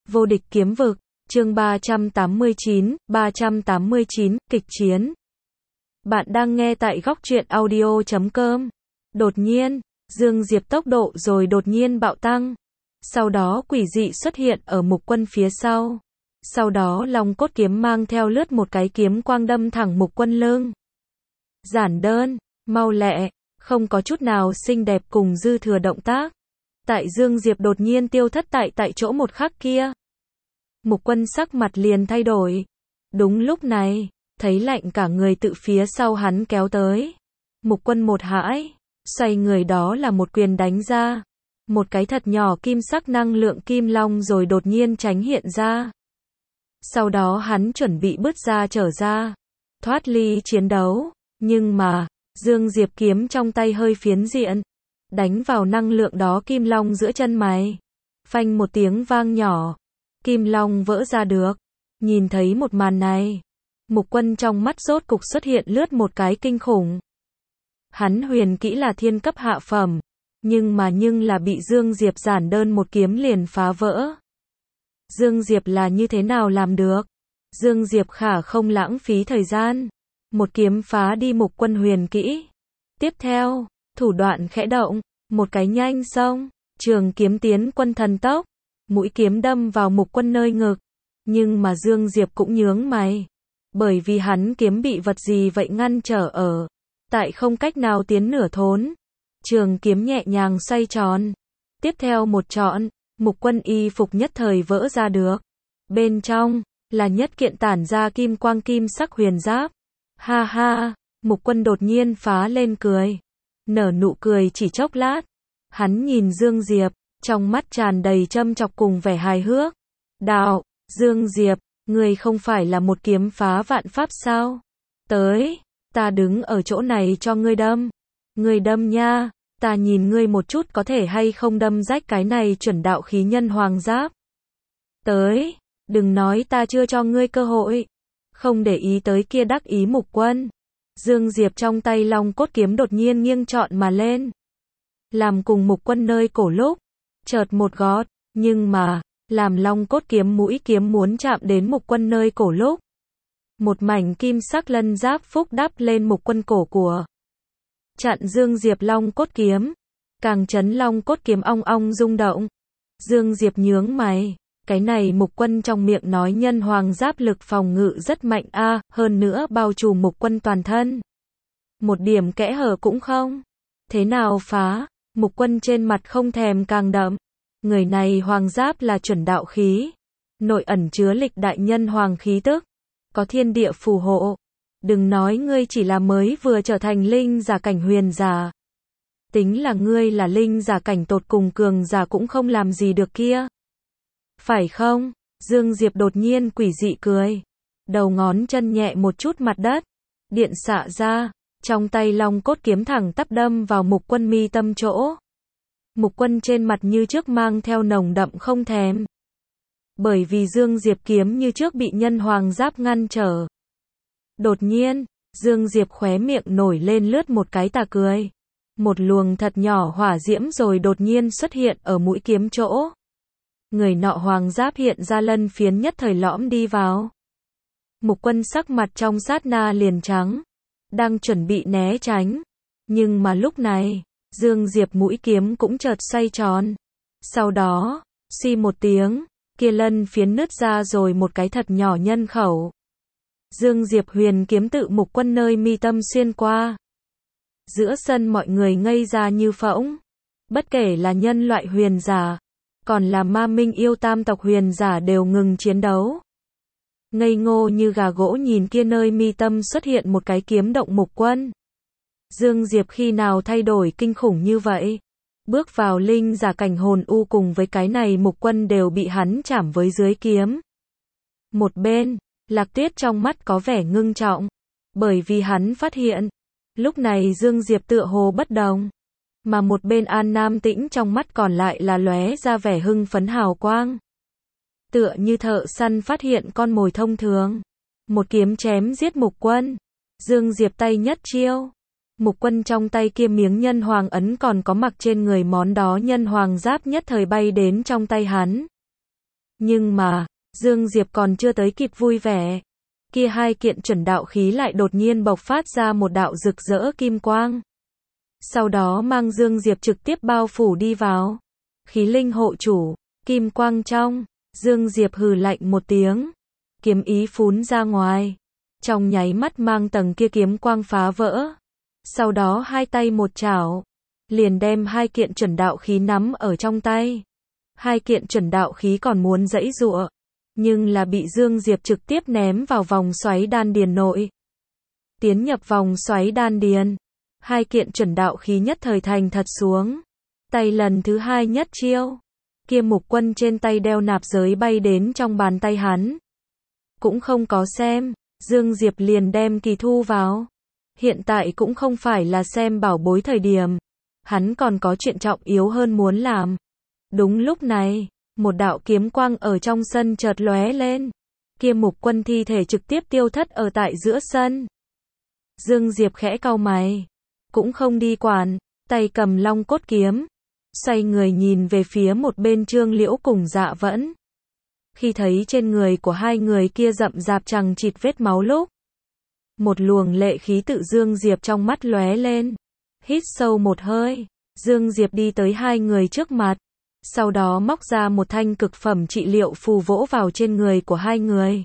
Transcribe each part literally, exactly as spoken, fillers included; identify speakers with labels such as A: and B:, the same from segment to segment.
A: Vô địch kiếm vực, chương ba trăm tám mươi chín, ba trăm tám mươi chín, kịch chiến. Bạn đang nghe tại góc truyện audio chấm com. Đột nhiên, Dương Diệp tốc độ rồi đột nhiên bạo tăng. Sau đó quỷ dị xuất hiện ở Mục Quân phía sau. Sau đó Long cốt kiếm mang theo lướt một cái kiếm quang đâm thẳng Mục Quân lưng. Giản đơn, mau lẹ, không có chút nào xinh đẹp cùng dư thừa động tác. Tại Dương Diệp đột nhiên tiêu thất tại tại chỗ một khắc kia, Mục Quân sắc mặt liền thay đổi. Đúng lúc này, thấy lạnh cả người tự phía sau hắn kéo tới. Mục Quân một hãi, xoay người đó là một quyền đánh ra. Một cái thật nhỏ kim sắc năng lượng kim long rồi đột nhiên tránh hiện ra. Sau đó hắn chuẩn bị bứt ra trở ra, thoát ly chiến đấu. Nhưng mà, Dương Diệp kiếm trong tay hơi phiến diện, đánh vào năng lượng đó kim long giữa chân mày. Phanh một tiếng vang nhỏ, kim long vỡ ra được. Nhìn thấy một màn này, Mục Quân trong mắt rốt cục xuất hiện lướt một cái kinh khủng. Hắn huyền kỹ là thiên cấp hạ phẩm, nhưng mà nhưng là bị Dương Diệp giản đơn một kiếm liền phá vỡ. Dương Diệp là như thế nào làm được? Dương Diệp khả không lãng phí thời gian, một kiếm phá đi Mục Quân huyền kỹ. Tiếp theo, thủ đoạn khẽ động, một cái nhanh xông, trường kiếm tiến quân thần tốc, mũi kiếm đâm vào Mục Quân nơi ngực. Nhưng mà Dương Diệp cũng nhướng mày, bởi vì hắn kiếm bị vật gì vậy ngăn trở ở, tại không cách nào tiến nửa thốn. Trường kiếm nhẹ nhàng xoay tròn, tiếp theo một trọn, Mục Quân y phục nhất thời vỡ ra được. Bên trong là nhất kiện tản ra kim quang kim sắc huyền giáp. Ha ha, Mục Quân đột nhiên phá lên cười, nở nụ cười chỉ chốc lát. Hắn nhìn Dương Diệp, trong mắt tràn đầy châm chọc cùng vẻ hài hước. Đạo, Dương Diệp, ngươi không phải là một kiếm phá vạn pháp sao? Tới, ta đứng ở chỗ này cho ngươi đâm. Ngươi đâm nha, ta nhìn ngươi một chút có thể hay không đâm rách cái này chuẩn đạo khí nhân hoàng giáp. Tới, đừng nói ta chưa cho ngươi cơ hội. Không để ý tới kia đắc ý Mục Quân, Dương Diệp trong tay long cốt kiếm đột nhiên nghiêng trọn mà lên, làm cùng Mục Quân nơi cổ lúc, chợt một gót, nhưng mà, làm long cốt kiếm mũi kiếm muốn chạm đến Mục Quân nơi cổ lúc, một mảnh kim sắc lân giáp phúc đắp lên Mục Quân cổ của, chặn Dương Diệp long cốt kiếm, càng chấn long cốt kiếm ong ong rung động. Dương Diệp nhướng mày, cái này Mục Quân trong miệng nói nhân hoàng giáp lực phòng ngự rất mạnh a, à, hơn nữa bao trùm Mục Quân toàn thân. Một điểm kẽ hở cũng không. Thế nào phá? Mục Quân trên mặt không thèm càng đậm. Người này hoàng giáp là chuẩn đạo khí, nội ẩn chứa lịch đại nhân hoàng khí tức, có thiên địa phù hộ. Đừng nói ngươi chỉ là mới vừa trở thành linh giả cảnh huyền giả. Tính là ngươi là linh giả cảnh tột cùng cường giả cũng không làm gì được kia. Phải không? Dương Diệp đột nhiên quỷ dị cười, đầu ngón chân nhẹ một chút mặt đất, điện xạ ra, trong tay long cốt kiếm thẳng tắp đâm vào Mục Quân mi tâm chỗ. Mục Quân trên mặt như trước mang theo nồng đậm không thèm. Bởi vì Dương Diệp kiếm như trước bị nhân hoàng giáp ngăn trở. Đột nhiên, Dương Diệp khóe miệng nổi lên lướt một cái tà cười. Một luồng thật nhỏ hỏa diễm rồi đột nhiên xuất hiện ở mũi kiếm chỗ. Người nọ hoàng giáp hiện ra lân phiến nhất thời lõm đi vào. Mục Quân sắc mặt trong sát na liền trắng, đang chuẩn bị né tránh. Nhưng mà lúc này, Dương Diệp mũi kiếm cũng chợt xoay tròn. Sau đó, xi một tiếng, kia lân phiến nứt ra rồi một cái thật nhỏ nhân khẩu. Dương Diệp huyền kiếm tự Mục Quân nơi mi tâm xuyên qua. Giữa sân mọi người ngây ra như phỗng. Bất kể là nhân loại huyền giả, còn là ma minh yêu tam tộc huyền giả đều ngừng chiến đấu. Ngây ngô như gà gỗ nhìn kia nơi mi tâm xuất hiện một cái kiếm động Mục Quân. Dương Diệp khi nào thay đổi kinh khủng như vậy? Bước vào linh giả cảnh hồn u cùng với cái này Mục Quân đều bị hắn chảm với dưới kiếm. Một bên, Lạc Tuyết trong mắt có vẻ ngưng trọng, bởi vì hắn phát hiện, lúc này Dương Diệp tựa hồ bất đồng. Mà một bên An Nam Tĩnh trong mắt còn lại là lóe ra vẻ hưng phấn hào quang. Tựa như thợ săn phát hiện con mồi thông thường. Một kiếm chém giết Mục Quân. Dương Diệp tay nhất chiêu. Mục Quân trong tay kia miếng nhân hoàng ấn còn có mặc trên người món đó nhân hoàng giáp nhất thời bay đến trong tay hắn. Nhưng mà, Dương Diệp còn chưa tới kịp vui vẻ. Kia hai kiện chuẩn đạo khí lại đột nhiên bộc phát ra một đạo rực rỡ kim quang. Sau đó mang Dương Diệp trực tiếp bao phủ đi vào. Khí linh hộ chủ, kim quang trong, Dương Diệp hừ lạnh một tiếng. Kiếm ý phún ra ngoài. Trong nháy mắt mang tầng kia kiếm quang phá vỡ. Sau đó hai tay một chảo. Liền đem hai kiện chuẩn đạo khí nắm ở trong tay. Hai kiện chuẩn đạo khí còn muốn giãy giụa. Nhưng là bị Dương Diệp trực tiếp ném vào vòng xoáy đan điền nội. Tiến nhập vòng xoáy đan điền. Hai kiện chuẩn đạo khí nhất thời thành thật xuống. Tay lần thứ hai nhất chiêu. Kia mục quân trên tay đeo nạp giới bay đến trong bàn tay hắn. Cũng không có xem, Dương Diệp liền đem kỳ thu vào. Hiện tại cũng không phải là xem bảo bối thời điểm. Hắn còn có chuyện trọng yếu hơn muốn làm. Đúng lúc này, một đạo kiếm quang ở trong sân chợt lóe lên. Kia mục quân thi thể trực tiếp tiêu thất ở tại giữa sân. Dương Diệp khẽ cau mày. Cũng không đi quản, tay cầm long cốt kiếm. Xoay người nhìn về phía một bên Trương Liễu cùng Dạ Vẫn. Khi thấy trên người của hai người kia rậm rạp chằng chịt vết máu lúc. Một luồng lệ khí tự Dương Diệp trong mắt lóe lên. Hít sâu một hơi. Dương Diệp đi tới hai người trước mặt. Sau đó móc ra một thanh cực phẩm trị liệu phù vỗ vào trên người của hai người.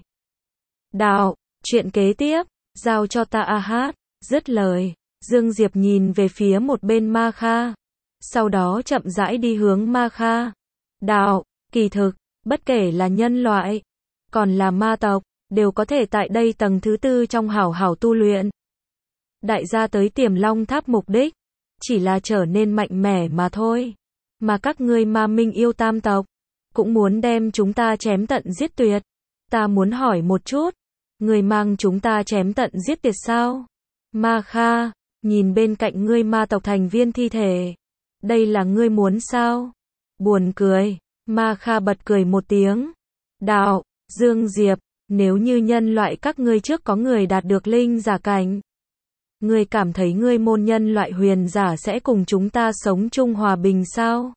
A: Đạo, chuyện kế tiếp, giao cho ta a hát. Dứt lời, Dương Diệp nhìn về phía một bên Ma Kha. Sau đó chậm rãi đi hướng Ma Kha. Đạo, kỳ thực, bất kể là nhân loại, còn là ma tộc, đều có thể tại đây tầng thứ tư trong hảo hảo tu luyện. Đại gia tới Tiềm Long Tháp mục đích, chỉ là trở nên mạnh mẽ mà thôi. Mà các ngươi ma minh yêu tam tộc, cũng muốn đem chúng ta chém tận giết tuyệt. Ta muốn hỏi một chút, ngươi mang chúng ta chém tận giết tuyệt sao? Ma Kha, nhìn bên cạnh ngươi ma tộc thành viên thi thể. Đây là ngươi muốn sao? Buồn cười, Ma Kha bật cười một tiếng. Đạo, Dương Diệp, nếu như nhân loại các ngươi trước có người đạt được linh giả cảnh, ngươi cảm thấy ngươi môn nhân loại huyền giả sẽ cùng chúng ta sống chung hòa bình sao?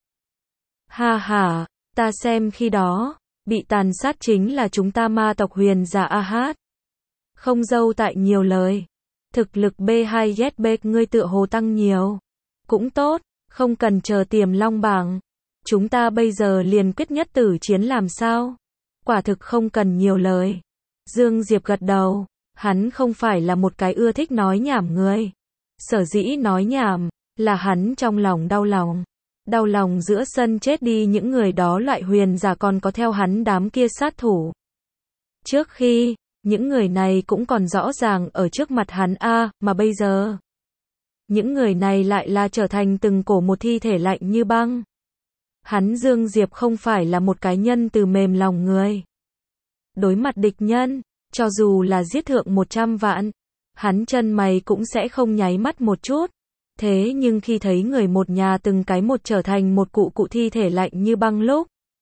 A: Ha ha, ta xem khi đó, bị tàn sát chính là chúng ta ma tộc huyền giả a hát. Không dâu tại nhiều lời. Thực lực B hai Z B ngươi tựa hồ tăng nhiều. Cũng tốt, không cần chờ Tiềm Long bảng. Chúng ta bây giờ liền quyết nhất tử chiến làm sao? Quả thực không cần nhiều lời. Dương Diệp gật đầu. Hắn không phải là một cái ưa thích nói nhảm người. Sở dĩ nói nhảm, là hắn trong lòng đau lòng. Đau lòng giữa sân chết đi những người đó loại huyền giả còn có theo hắn đám kia sát thủ. Trước khi, những người này cũng còn rõ ràng ở trước mặt hắn a, mà bây giờ, những người này lại là trở thành từng cổ một thi thể lạnh như băng. Hắn Dương Diệp không phải là một cái nhân từ mềm lòng người. Đối mặt địch nhân, cho dù là giết thượng một trăm vạn, hắn chân mày cũng sẽ không nháy mắt một chút. Thế nhưng khi thấy người một nhà từng cái một trở thành một cụ cụ thi thể lạnh như băng lúc,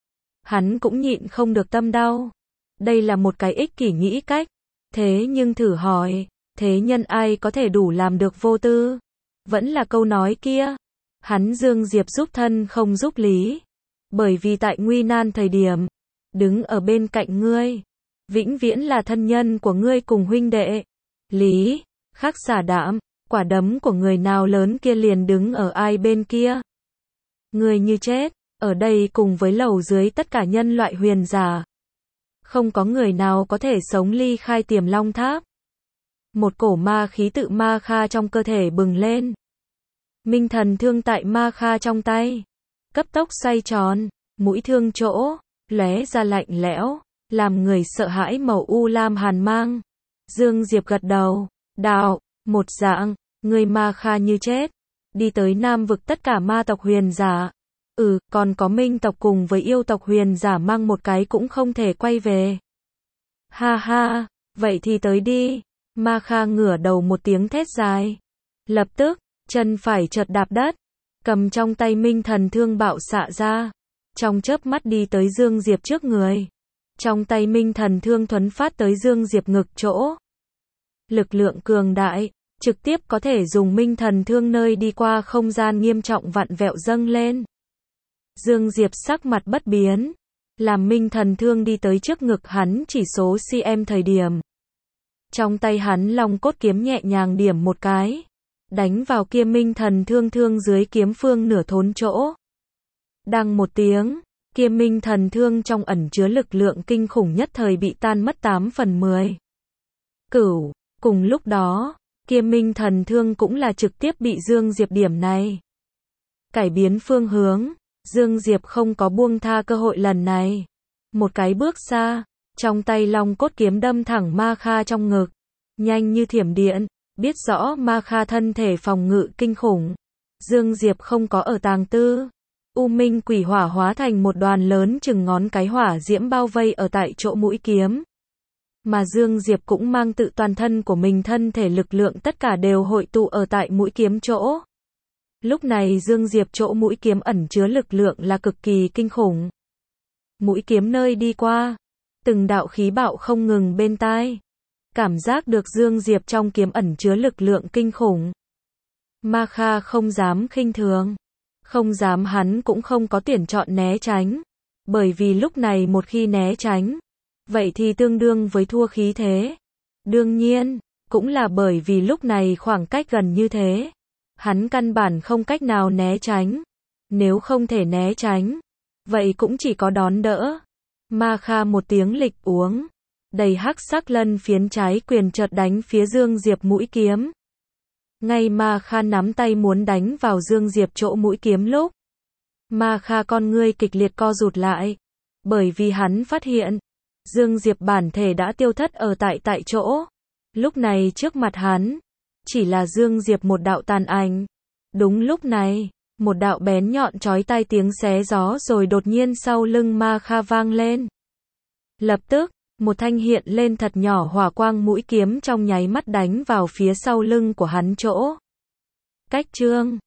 A: hắn cũng nhịn không được tâm đau. Đây là một cái ích kỷ nghĩ cách. Thế nhưng thử hỏi, thế nhân ai có thể đủ làm được vô tư? Vẫn là câu nói kia. Hắn Dương Diệp giúp thân không giúp lý. Bởi vì tại nguy nan thời điểm, đứng ở bên cạnh ngươi, vĩnh viễn là thân nhân của ngươi cùng huynh đệ. Lý, khắc xả đảm, quả đấm của người nào lớn kia liền đứng ở ai bên kia. Người như chết, ở đây cùng với lầu dưới tất cả nhân loại huyền giả. Không có người nào có thể sống ly khai Tiềm Long Tháp. Một cổ ma khí tự Ma Kha trong cơ thể bừng lên. Minh thần thương tại Ma Kha trong tay. Cấp tốc xoay tròn, mũi thương chỗ, lóe ra lạnh lẽo, làm người sợ hãi màu u lam hàn mang. Dương Diệp gật đầu, đạo, một dạng, người Ma Kha như chết. Đi tới Nam vực tất cả ma tộc huyền giả. Ừ, còn có minh tộc cùng với yêu tộc huyền giả mang một cái cũng không thể quay về. Ha ha, vậy thì tới đi. Ma Kha ngửa đầu một tiếng thét dài. Lập tức, chân phải chợt đạp đất, cầm trong tay minh thần thương bạo xạ ra. Trong chớp mắt đi tới Dương Diệp trước người. Trong tay minh thần thương thuấn phát tới Dương Diệp ngực chỗ. Lực lượng cường đại, trực tiếp có thể dùng minh thần thương nơi đi qua không gian nghiêm trọng vặn vẹo dâng lên. Dương Diệp sắc mặt bất biến, Làm Minh Thần Thương đi tới trước ngực hắn chỉ số cm thời điểm. Trong tay hắn long cốt kiếm nhẹ nhàng điểm một cái. Đánh vào kia Minh Thần Thương thương dưới kiếm phương nửa thốn chỗ. Đăng một tiếng, kia Minh Thần Thương trong ẩn chứa lực lượng kinh khủng nhất thời bị tan mất tám phần mười. Cửu, cùng lúc đó, kia Minh Thần Thương cũng là trực tiếp bị Dương Diệp điểm này. Cải biến phương hướng, Dương Diệp không có buông tha cơ hội lần này. Một cái bước xa, trong tay long cốt kiếm đâm thẳng Ma Kha trong ngực. Nhanh như thiểm điện, biết rõ Ma Kha thân thể phòng ngự kinh khủng. Dương Diệp không có ở tàng tư. U Minh quỷ hỏa hóa thành một đoàn lớn chừng ngón cái hỏa diễm bao vây ở tại chỗ mũi kiếm. Mà Dương Diệp cũng mang tự toàn thân của mình thân thể lực lượng tất cả đều hội tụ ở tại mũi kiếm chỗ. Lúc này Dương Diệp chỗ mũi kiếm ẩn chứa lực lượng là cực kỳ kinh khủng. Mũi kiếm nơi đi qua, từng đạo khí bạo không ngừng bên tai. Cảm giác được Dương Diệp trong kiếm ẩn chứa lực lượng kinh khủng. Ma Kha không dám khinh thường. Không dám hắn cũng không có tuyển chọn né tránh. Bởi vì lúc này một khi né tránh, vậy thì tương đương với thua khí thế. Đương nhiên, cũng là bởi vì lúc này khoảng cách gần như thế. Hắn căn bản không cách nào né tránh. Nếu không thể né tránh, vậy cũng chỉ có đón đỡ. Ma Kha một tiếng lịch uống. Đầy hắc sắc lân phiến trái quyền chợt đánh phía Dương Diệp mũi kiếm. Ngay Ma Kha nắm tay muốn đánh vào Dương Diệp chỗ mũi kiếm lúc. Ma Kha con ngươi kịch liệt co rụt lại. Bởi vì hắn phát hiện, Dương Diệp bản thể đã tiêu thất ở tại tại chỗ. Lúc này trước mặt hắn, chỉ là Dương Diệp một đạo tàn ảnh. Đúng lúc này, một đạo bén nhọn chói tai tiếng xé gió rồi đột nhiên sau lưng Ma Kha vang lên. Lập tức, một thanh hiện lên thật nhỏ hỏa quang mũi kiếm trong nháy mắt đánh vào phía sau lưng của hắn chỗ. Cách chương